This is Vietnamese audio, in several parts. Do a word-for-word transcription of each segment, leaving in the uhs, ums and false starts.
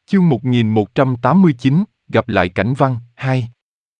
Chương một nghìn một trăm tám mươi chín, gặp lại Cảnh Văn, hai.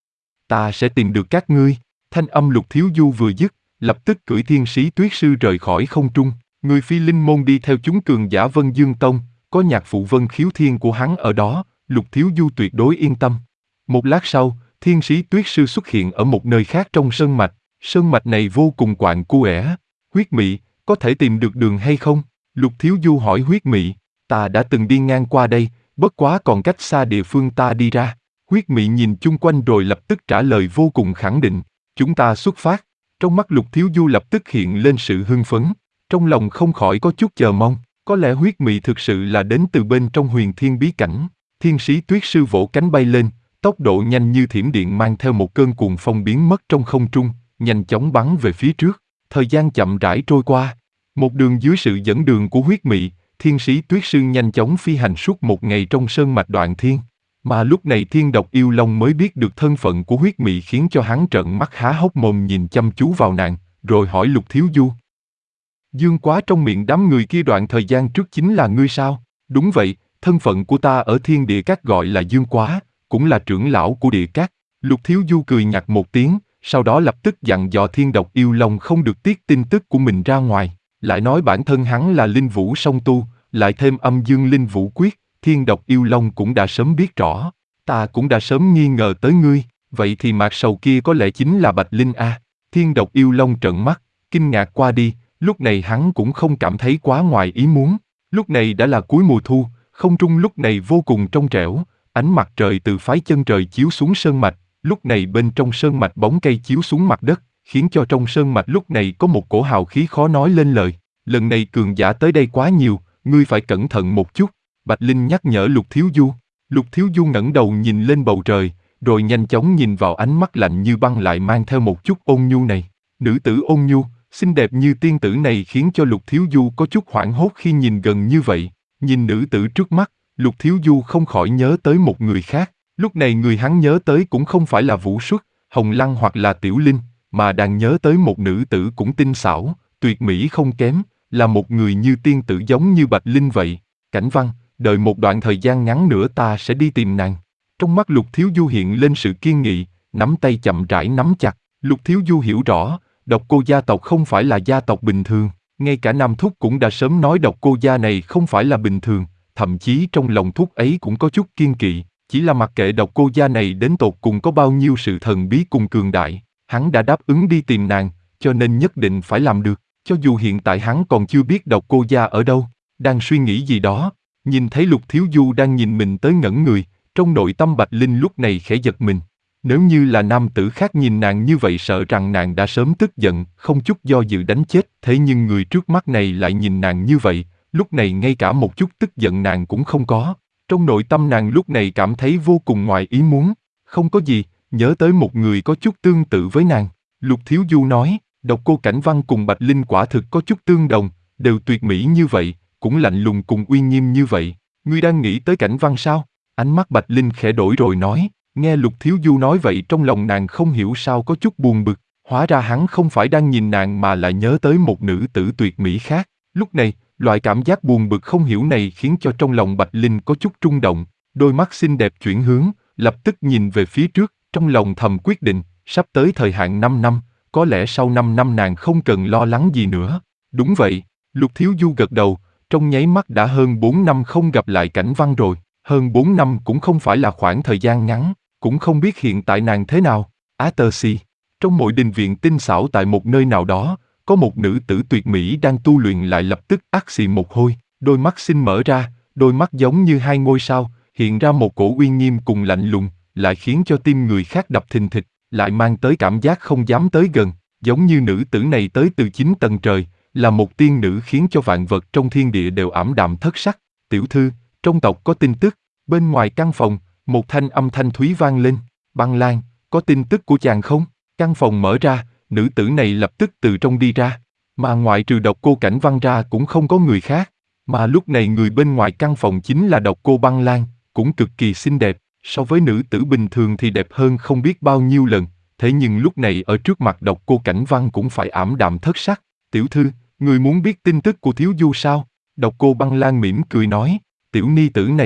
Ta sẽ tìm được các ngươi. Thanh âm Lục Thiếu Du vừa dứt, lập tức cưỡi thiên sĩ tuyết sư rời khỏi không trung. Người phi linh môn đi theo chúng cường giả Vân Dương Tông, có nhạc phụ Vân Khiếu Thiên của hắn ở đó, Lục Thiếu Du tuyệt đối yên tâm. Một lát sau, thiên sĩ tuyết sư xuất hiện ở một nơi khác trong sơn mạch. Sơn mạch này vô cùng quạnh quẻ. Huyết Mị, có thể tìm được đường hay không? Lục Thiếu Du hỏi Huyết Mị. Ta đã từng đi ngang qua đây, bất quá còn cách xa địa phương ta đi ra. Huyết Mị nhìn chung quanh rồi lập tức trả lời vô cùng khẳng định. Chúng ta xuất phát. Trong mắt Lục Thiếu Du lập tức hiện lên sự hưng phấn. Trong lòng không khỏi có chút chờ mong. Có lẽ Huyết Mị thực sự là đến từ bên trong huyền thiên bí cảnh. Thiên sĩ tuyết sư vỗ cánh bay lên, tốc độ nhanh như thiểm điện mang theo một cơn cuồng phong biến mất trong không trung, nhanh chóng bắn về phía trước. Thời gian chậm rãi trôi qua. Một đường dưới sự dẫn đường của Huyết Mị, thiên sĩ tuyết sư nhanh chóng phi hành suốt một ngày trong sơn mạch Đoạn Thiên. Mà lúc này Thiên Độc Yêu Long mới biết được thân phận của Huyết Mị, khiến cho hắn trợn mắt há hốc mồm nhìn chăm chú vào nàng, rồi hỏi Lục Thiếu Du. Dương Quá trong miệng đám người kia đoạn thời gian trước chính là ngươi sao? Đúng vậy, thân phận của ta ở Thiên Địa Các gọi là Dương Quá, cũng là trưởng lão của Địa Các. Lục Thiếu Du cười nhạt một tiếng, sau đó lập tức dặn dò Thiên Độc Yêu Long không được tiết tin tức của mình ra ngoài. Lại nói bản thân hắn là linh vũ song tu, lại thêm âm dương linh vũ quyết, Thiên Độc Yêu Long cũng đã sớm biết rõ. Ta cũng đã sớm nghi ngờ tới ngươi, vậy thì mạc sầu kia có lẽ chính là Bạch Linh a? Thiên Độc Yêu Long trợn mắt, kinh ngạc qua đi, lúc này hắn cũng không cảm thấy quá ngoài ý muốn. Lúc này đã là cuối mùa thu, không trung lúc này vô cùng trong trẻo, ánh mặt trời từ phái chân trời chiếu xuống sơn mạch, lúc này bên trong sơn mạch bóng cây chiếu xuống mặt đất, khiến cho trong sơn mạch lúc này có một cổ hào khí khó nói lên lời. Lần này cường giả tới đây quá nhiều, ngươi phải cẩn thận một chút. Bạch Linh nhắc nhở Lục Thiếu Du. Lục Thiếu Du ngẩng đầu nhìn lên bầu trời, rồi nhanh chóng nhìn vào ánh mắt lạnh như băng lại mang theo một chút ôn nhu này. Nữ tử ôn nhu, xinh đẹp như tiên tử này khiến cho Lục Thiếu Du có chút hoảng hốt khi nhìn gần như vậy. Nhìn nữ tử trước mắt, Lục Thiếu Du không khỏi nhớ tới một người khác. Lúc này người hắn nhớ tới cũng không phải là Vũ Xuất, Hồng Lăng hoặc là Tiểu Linh, mà đang nhớ tới một nữ tử cũng tinh xảo, tuyệt mỹ không kém, là một người như tiên tử giống như Bạch Linh vậy. Cảnh Văn, đợi một đoạn thời gian ngắn nữa ta sẽ đi tìm nàng. Trong mắt Lục Thiếu Du hiện lên sự kiên nghị, nắm tay chậm rãi nắm chặt. Lục Thiếu Du hiểu rõ, Độc Cô gia tộc không phải là gia tộc bình thường. Ngay cả Nam Thúc cũng đã sớm nói Độc Cô gia này không phải là bình thường, thậm chí trong lòng Thúc ấy cũng có chút kiên kỵ. Chỉ là mặc kệ Độc Cô gia này đến tột cùng có bao nhiêu sự thần bí cùng cường đại, hắn đã đáp ứng đi tìm nàng, cho nên nhất định phải làm được. Cho dù hiện tại hắn còn chưa biết Độc Cô gia ở đâu, đang suy nghĩ gì đó, nhìn thấy Lục Thiếu Du đang nhìn mình tới ngẩn người, trong nội tâm Bạch Linh lúc này khẽ giật mình. Nếu như là nam tử khác nhìn nàng như vậy sợ rằng nàng đã sớm tức giận, không chút do dự đánh chết. Thế nhưng người trước mắt này lại nhìn nàng như vậy, lúc này ngay cả một chút tức giận nàng cũng không có. Trong nội tâm nàng lúc này cảm thấy vô cùng ngoài ý muốn. Không có gì, nhớ tới một người có chút tương tự với nàng. Lục Thiếu Du nói, Độc Cô Cảnh Văn cùng Bạch Linh quả thực có chút tương đồng, đều tuyệt mỹ như vậy, cũng lạnh lùng cùng uy nghiêm như vậy. Ngươi đang nghĩ tới Cảnh Văn sao? Ánh mắt Bạch Linh khẽ đổi rồi nói. Nghe Lục Thiếu Du nói vậy trong lòng nàng không hiểu sao có chút buồn bực. Hóa ra hắn không phải đang nhìn nàng mà lại nhớ tới một nữ tử tuyệt mỹ khác. Lúc này, loại cảm giác buồn bực không hiểu này khiến cho trong lòng Bạch Linh có chút rung động. Đôi mắt xinh đẹp chuyển hướng, lập tức nhìn về phía trước, trong lòng thầm quyết định, sắp tới thời hạn năm năm, có lẽ sau năm năm nàng không cần lo lắng gì nữa. Đúng vậy, Lục Thiếu Du gật đầu, trong nháy mắt đã hơn bốn năm không gặp lại Cảnh Văn rồi. Hơn bốn năm cũng không phải là khoảng thời gian ngắn, cũng không biết hiện tại nàng thế nào. Á tơ si, trong mỗi đình viện tinh xảo tại một nơi nào đó, có một nữ tử tuyệt mỹ đang tu luyện lại lập tức ác xì một hôi, đôi mắt xinh mở ra, đôi mắt giống như hai ngôi sao, hiện ra một cổ uy nghiêm cùng lạnh lùng, lại khiến cho tim người khác đập thình thịch, lại mang tới cảm giác không dám tới gần, giống như nữ tử này tới từ chín tầng trời, là một tiên nữ khiến cho vạn vật trong thiên địa đều ảm đạm thất sắc. Tiểu thư, trong tộc có tin tức. Bên ngoài căn phòng, một thanh âm thanh thúy vang lên. Băng Lan, có tin tức của chàng không? Căn phòng mở ra, nữ tử này lập tức từ trong đi ra. Mà ngoại trừ Độc Cô Cảnh Văn ra cũng không có người khác. Mà lúc này người bên ngoài căn phòng chính là Độc Cô Băng Lan, cũng cực kỳ xinh đẹp. So với nữ tử bình thường thì đẹp hơn không biết bao nhiêu lần. Thế nhưng lúc này ở trước mặt Độc Cô Cảnh Văn cũng phải ảm đạm thất sắc. Tiểu thư, người muốn biết tin tức của Thiếu Du sao? Độc Cô Băng Lan mỉm cười nói. Tiểu ni tử này,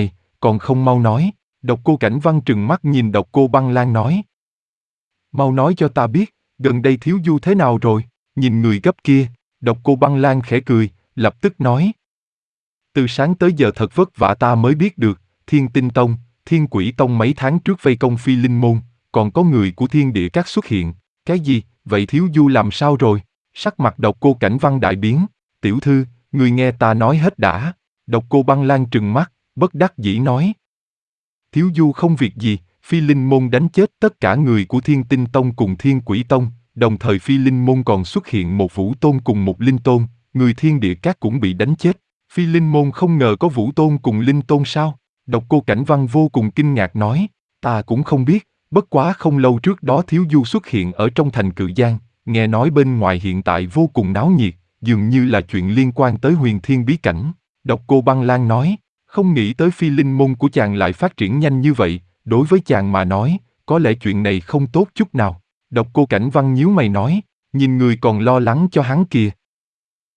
còn không mau nói. Độc Cô Cảnh Văn trừng mắt nhìn Độc Cô Băng Lan nói. Mau nói cho ta biết, gần đây Thiếu Du thế nào rồi? Nhìn người gấp kia, Độc Cô Băng Lan khẽ cười, lập tức nói. Từ sáng tới giờ thật vất vả ta mới biết được, Thiên Tinh Tông, Thiên Quỷ Tông mấy tháng trước vây công Phi Linh Môn, còn có người của Thiên Địa Các xuất hiện. Cái gì, vậy Thiếu Du làm sao rồi? Sắc mặt Độc Cô Cảnh Văn đại biến. Tiểu thư, người nghe ta nói hết đã. Độc Cô Băng Lan trừng mắt, bất đắc dĩ nói. Thiếu Du không việc gì, Phi Linh Môn đánh chết tất cả người của Thiên Tinh Tông cùng Thiên Quỷ Tông, đồng thời Phi Linh Môn còn xuất hiện một Vũ Tôn cùng một Linh Tôn, người Thiên Địa Các cũng bị đánh chết. Phi Linh Môn không ngờ có Vũ Tôn cùng Linh Tôn sao? Độc Cô Cảnh Văn vô cùng kinh ngạc nói, ta cũng không biết, bất quá không lâu trước đó Thiếu Du xuất hiện ở trong thành Cự Giang, nghe nói bên ngoài hiện tại vô cùng náo nhiệt, dường như là chuyện liên quan tới huyền thiên bí cảnh. Độc Cô Băng Lan nói, không nghĩ tới Phi Linh Môn của chàng lại phát triển nhanh như vậy, đối với chàng mà nói, có lẽ chuyện này không tốt chút nào. Độc Cô Cảnh Văn nhíu mày nói, nhìn người còn lo lắng cho hắn kìa.